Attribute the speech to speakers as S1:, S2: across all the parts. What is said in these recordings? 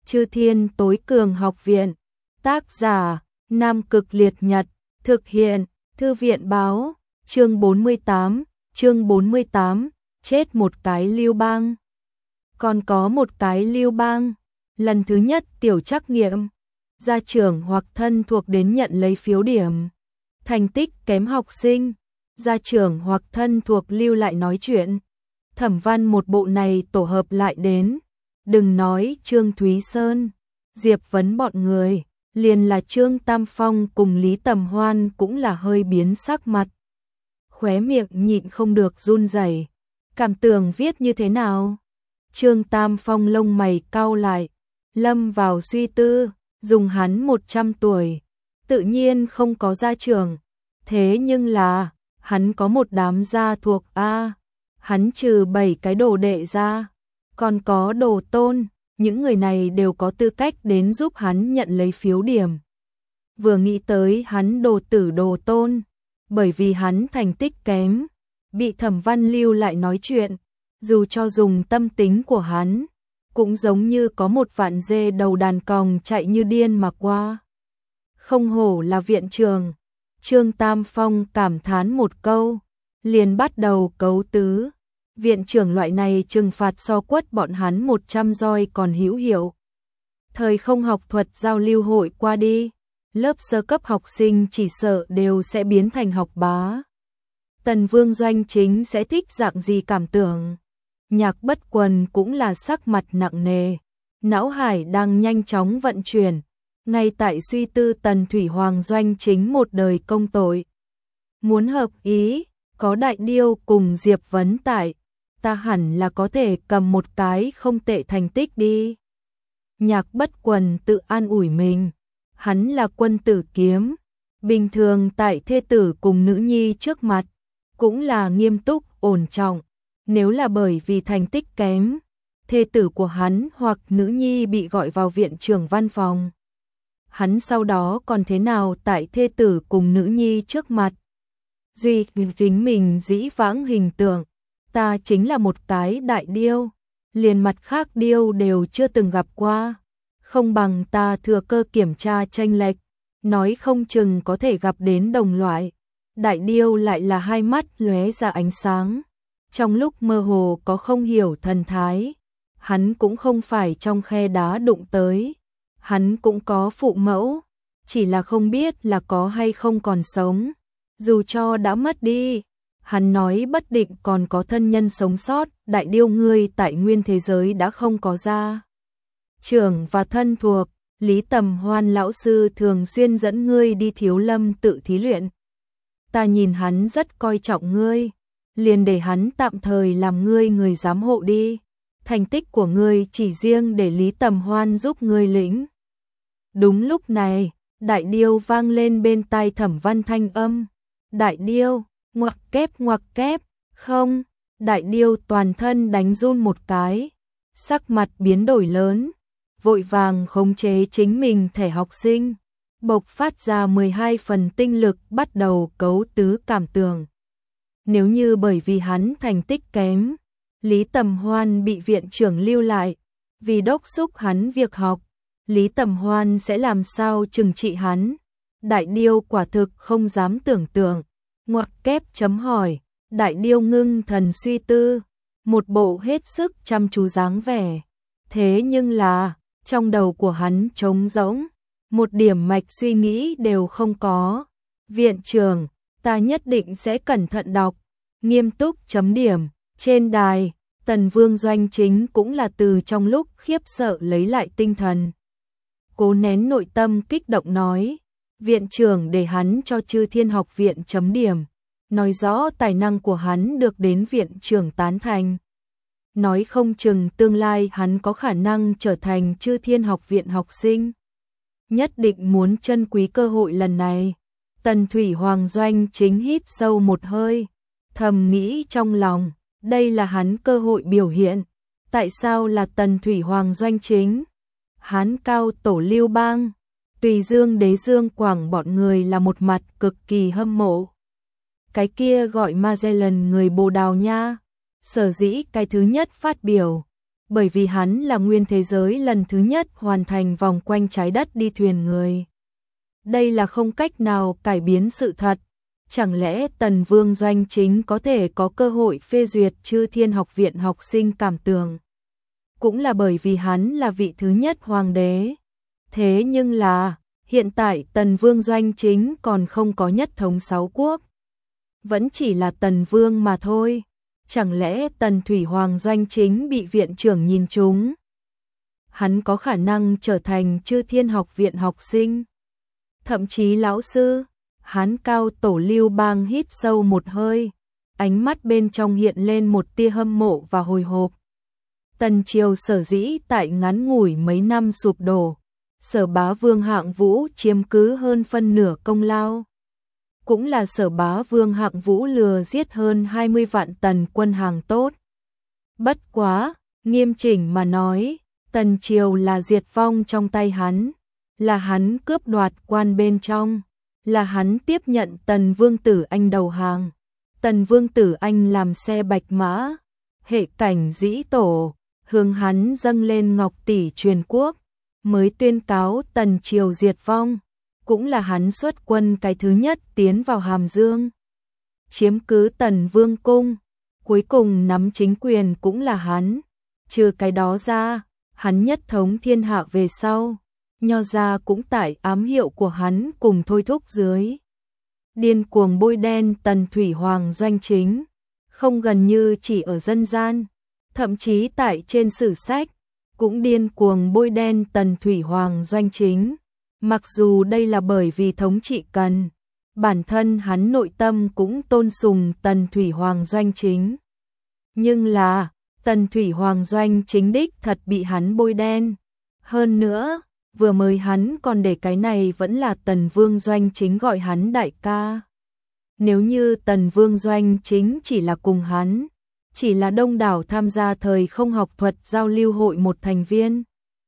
S1: Chư Thiên Tối Cường Học Viện. Tác giả: Nam Cực Liệt Nhật. Thực hiện: Thư viện báo. Chương 48. Chết một cái Lưu Bang. Còn có một cái Lưu Bang. Lần thứ nhất tiểu trắc nghiệm, gia trưởng hoặc thân thuộc đến nhận lấy phiếu điểm. Thành tích kém học sinh, gia trưởng hoặc thân thuộc lưu lại nói chuyện. Thẩm văn một bộ này tổ hợp lại đến. Đừng nói Trương Thúy Sơn, Diệp Vấn bọn người, liền là Trương Tam Phong cùng Lý Tầm Hoan cũng là hơi biến sắc mặt. Khóe miệng nhịn không được run rẩy. Cảm tưởng viết như thế nào? Trương Tam Phong lông mày cau lại, lâm vào suy tư. Dùng hắn 100 tuổi, tự nhiên không có gia trưởng. Thế nhưng là, hắn có một đám gia thuộc A. Hắn trừ 7 cái đồ đệ ra, còn có đồ tôn. Những người này đều có tư cách đến giúp hắn nhận lấy phiếu điểm. Vừa nghĩ tới hắn đồ tử đồ tôn, bởi vì hắn thành tích kém, bị Thẩm Văn lưu lại nói chuyện. Dù cho dùng tâm tính của hắn, cũng giống như có một vạn dê đầu đàn còng chạy như điên mà qua. Không hổ là viện trường. Trương Tam Phong cảm thán một câu, liền bắt đầu cấu tứ. Viện trưởng loại này trừng phạt so quất bọn hắn 100 roi còn hữu hiệu. Thời không học thuật giao lưu hội qua đi, lớp sơ cấp học sinh chỉ sợ đều sẽ biến thành học bá. Tần Vương Doanh Chính sẽ thích dạng gì cảm tưởng? Nhạc Bất Quần cũng là sắc mặt nặng nề, não hải đang nhanh chóng vận chuyển, ngay tại suy tư Tần Thủy Hoàng Doanh Chính một đời công tội. Muốn hợp ý, có Đại Điêu cùng Diệp Vấn tại, ta hẳn là có thể cầm một cái không tệ thành tích đi. Nhạc Bất Quần tự an ủi mình, hắn là quân tử kiếm, bình thường tại thê tử cùng nữ nhi trước mặt, cũng là nghiêm túc, ổn trọng. Nếu là bởi vì thành tích kém, thê tử của hắn hoặc nữ nhi bị gọi vào viện trưởng văn phòng, hắn sau đó còn thế nào tại thê tử cùng nữ nhi trước mặt duy chính mình dĩ vãng hình tượng, ta chính là một cái đại điêu, liền mặt khác điêu đều chưa từng gặp qua, không bằng ta thừa cơ kiểm tra chênh lệch, nói không chừng có thể gặp đến đồng loại. Đại điêu lại là hai mắt lóe ra ánh sáng, trong lúc mơ hồ có không hiểu thần thái. Hắn cũng không phải trong khe đá đụng tới, hắn cũng có phụ mẫu, chỉ là không biết là có hay không còn sống. Dù cho đã mất đi, hắn nói bất định còn có thân nhân sống sót. Đại điêu, ngươi tại nguyên thế giới đã không có gia trưởng và thân thuộc. Lý Tầm Hoan lão sư thường xuyên dẫn ngươi đi Thiếu Lâm tự thí luyện. Ta nhìn hắn rất coi trọng ngươi, liền để hắn tạm thời làm ngươi người giám hộ đi. Thành tích của ngươi chỉ riêng để Lý Tầm Hoan giúp ngươi lĩnh. Đúng lúc này, Đại Điêu vang lên bên tai Thẩm Văn thanh âm. Đại Điêu, ngoặc kép, không. Đại Điêu toàn thân đánh run một cái, sắc mặt biến đổi lớn, vội vàng khống chế chính mình thẻ học sinh, bộc phát ra 12 phần tinh lực bắt đầu cấu tứ cảm tưởng. Nếu như bởi vì hắn thành tích kém, Lý Tầm Hoan bị viện trưởng lưu lại, vì đốc thúc hắn việc học, Lý Tầm Hoan sẽ làm sao trừng trị hắn? Đại Điêu quả thực không dám tưởng tượng. Ngoặc kép chấm hỏi. Đại Điêu ngưng thần suy tư, một bộ hết sức chăm chú dáng vẻ. Thế nhưng là, trong đầu của hắn trống rỗng, một điểm mạch suy nghĩ đều không có. Viện trưởng, ta nhất định sẽ cẩn thận đọc, nghiêm túc chấm điểm. Trên đài, Tần Vương Doanh Chính cũng là từ trong lúc khiếp sợ lấy lại tinh thần. Cố nén nội tâm kích động nói, viện trưởng để hắn cho Chư Thiên Học Viện chấm điểm, nói rõ tài năng của hắn được đến viện trưởng tán thành. Nói không chừng tương lai hắn có khả năng trở thành Chư Thiên Học Viện học sinh. Nhất định muốn trân quý cơ hội lần này. Tần Thủy Hoàng Doanh Chính hít sâu một hơi, thầm nghĩ trong lòng, đây là hắn cơ hội biểu hiện. Tại sao là Tần Thủy Hoàng Doanh Chính? Hán Cao Tổ Lưu Bang, Tùy Dương Đế Dương Quảng bọn người là một mặt cực kỳ hâm mộ. Cái kia gọi Magellan người Bồ Đào Nha, sở dĩ cái thứ nhất phát biểu, bởi vì hắn là nguyên thế giới lần thứ nhất hoàn thành vòng quanh trái đất đi thuyền người. Đây là không cách nào cải biến sự thật. Chẳng lẽ Tần Vương Doanh Chính có thể có cơ hội phê duyệt Chư Thiên Học Viện học sinh cảm tưởng? Cũng là bởi vì hắn là vị thứ nhất hoàng đế. Thế nhưng là, hiện tại Tần Vương Doanh Chính còn không có nhất thống 6 quốc. Vẫn chỉ là Tần Vương mà thôi. Chẳng lẽ Tần Thủy Hoàng Doanh Chính bị viện trưởng nhìn trúng? Hắn có khả năng trở thành Chư Thiên Học Viện học sinh. Thậm chí lão sư, Hán Cao Tổ Lưu Bang hít sâu một hơi, ánh mắt bên trong hiện lên một tia hâm mộ và hồi hộp. Tần triều sở dĩ tại ngắn ngủi mấy năm sụp đổ, Sở Bá Vương Hạng Vũ chiếm cứ hơn phân nửa công lao. Cũng là Sở Bá Vương Hạng Vũ lừa giết hơn 20 vạn tần quân hàng tốt. Bất quá, nghiêm chỉnh mà nói, Tần triều là diệt vong trong tay hắn, là hắn cướp đoạt quan bên trong, là hắn tiếp nhận Tần Vương Tử Anh đầu hàng. Tần Vương Tử Anh làm xe bạch mã, hệ cảnh dĩ tổ, hướng hắn dâng lên ngọc tỷ truyền quốc, mới tuyên cáo Tần triều diệt vong, cũng là hắn xuất quân cái thứ nhất tiến vào Hàm Dương, chiếm cứ Tần Vương cung, cuối cùng nắm chính quyền cũng là hắn. Trừ cái đó ra, hắn nhất thống thiên hạ về sau, Nho gia cũng tại ám hiệu của hắn cùng thôi thúc dưới. Điên cuồng bôi đen Tần Thủy Hoàng Doanh Chính, không gần như chỉ ở dân gian, thậm chí tại trên sử sách, cũng điên cuồng bôi đen Tần Thủy Hoàng Doanh Chính. Mặc dù đây là bởi vì thống trị cần, bản thân hắn nội tâm cũng tôn sùng Tần Thủy Hoàng Doanh Chính. Nhưng là, Tần Thủy Hoàng Doanh Chính đích thật bị hắn bôi đen. Hơn nữa, vừa mới hắn còn để cái này vẫn là Tần Vương Doanh Chính gọi hắn đại ca. Nếu như Tần Vương Doanh Chính chỉ là cùng hắn, chỉ là đông đảo tham gia thời không học thuật giao lưu hội một thành viên,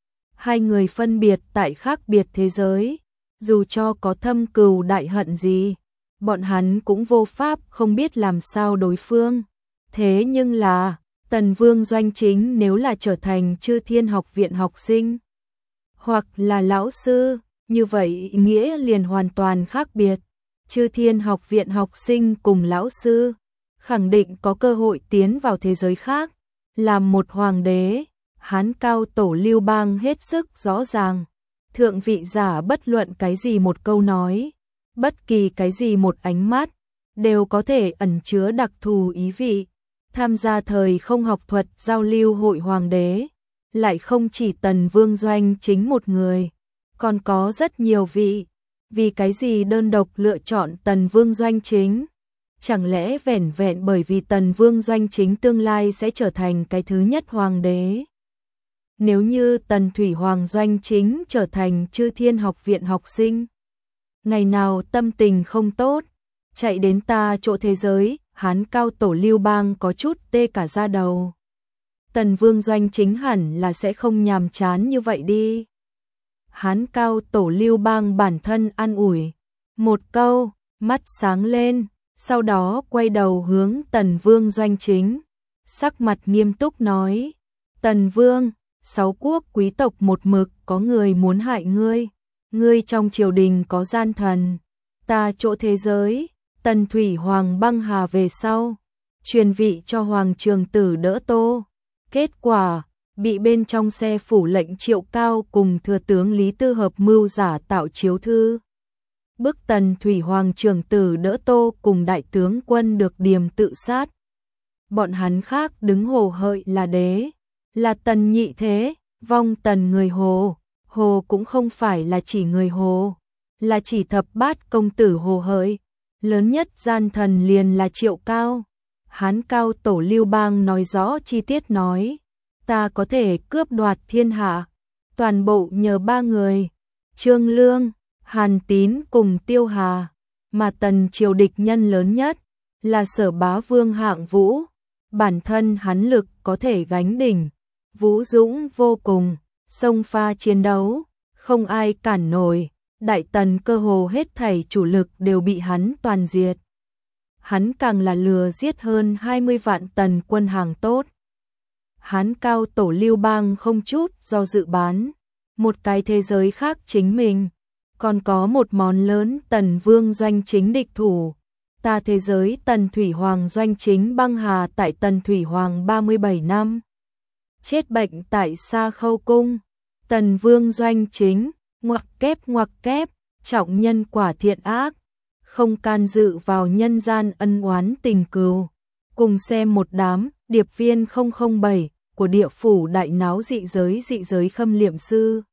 S1: hai người phân biệt tại khác biệt thế giới, dù cho có thâm cừu đại hận gì, bọn hắn cũng vô pháp không biết làm sao đối phương. Thế nhưng là, Tần Vương Doanh Chính nếu là trở thành Chư Thiên Học Viện học sinh, hoặc là lão sư, như vậy ý nghĩa liền hoàn toàn khác biệt. Chư Thiên Học Viện học sinh cùng lão sư, khẳng định có cơ hội tiến vào thế giới khác, làm một hoàng đế. Hán Cao Tổ Lưu Bang hết sức rõ ràng, thượng vị giả bất luận cái gì một câu nói, bất kỳ cái gì một ánh mắt, đều có thể ẩn chứa đặc thù ý vị. Tham gia thời không học thuật giao lưu hội hoàng đế, lại không chỉ Tần Vương Doanh Chính một người, còn có rất nhiều vị. Vì cái gì đơn độc lựa chọn Tần Vương Doanh Chính? Chẳng lẽ vẻn vẹn bởi vì Tần Vương Doanh Chính tương lai sẽ trở thành cái thứ nhất hoàng đế? Nếu như Tần Thủy Hoàng Doanh Chính trở thành Chư Thiên Học Viện học sinh, ngày nào tâm tình không tốt, chạy đến ta chỗ thế giới, Hán Cao Tổ Lưu Bang có chút tê cả da đầu. Tần Vương Doanh Chính hẳn là sẽ không nhàm chán như vậy đi. Hán Cao Tổ Lưu Bang bản thân an ủi một câu, mắt sáng lên, sau đó quay đầu hướng Tần Vương Doanh Chính, sắc mặt nghiêm túc nói: Tần Vương, 6 quốc quý tộc một mực có người muốn hại ngươi, ngươi trong triều đình có gian thần, ta chỗ thế giới, Tần Thủy Hoàng băng hà về sau, truyền vị cho Hoàng Trường Tử Đỡ Tô, kết quả bị bên trong xe phủ lệnh Triệu Cao cùng thừa tướng Lý Tư hợp mưu giả tạo chiếu thư, bức Tần Thủy Hoàng Trường Tử Đỡ Tô cùng đại tướng quân được điềm tự sát. Bọn hắn khác đứng hồ hợi là đế, là Tần nhị thế, vong Tần người Hồ, Hồ cũng không phải là chỉ người Hồ, là chỉ thập bát công tử Hồ hợi, lớn nhất gian thần liền là Triệu Cao. Hán Cao Tổ Lưu Bang nói rõ chi tiết nói: ta có thể cướp đoạt thiên hạ, toàn bộ nhờ 3 người, Trương Lương, Hàn Tín cùng Tiêu Hà, mà Tần triều địch nhân lớn nhất là Sở Bá Vương Hạng Vũ, bản thân hắn lực có thể gánh đỉnh, vũ dũng vô cùng, xông pha chiến đấu, không ai cản nổi, Đại Tần cơ hồ hết thảy chủ lực đều bị hắn toàn diệt. Hắn càng là lừa giết hơn 20 vạn tần quân hàng tốt. Hán cao tổ Lưu Bang không chút do dự bán một cái thế giới khác chính mình, còn có một món lớn Tần Vương doanh chính địch thủ. Ta thế giới Tần Thủy Hoàng doanh chính băng hà tại Tần Thủy Hoàng 37 năm. Chết bệnh tại Sa Khâu Cung. Tần Vương doanh chính, ngoặc kép, trọng nhân quả thiện ác, không can dự vào nhân gian ân oán tình cừu. Cùng xem một đám điệp viên 007 của địa phủ đại náo dị giới khâm liệm sư.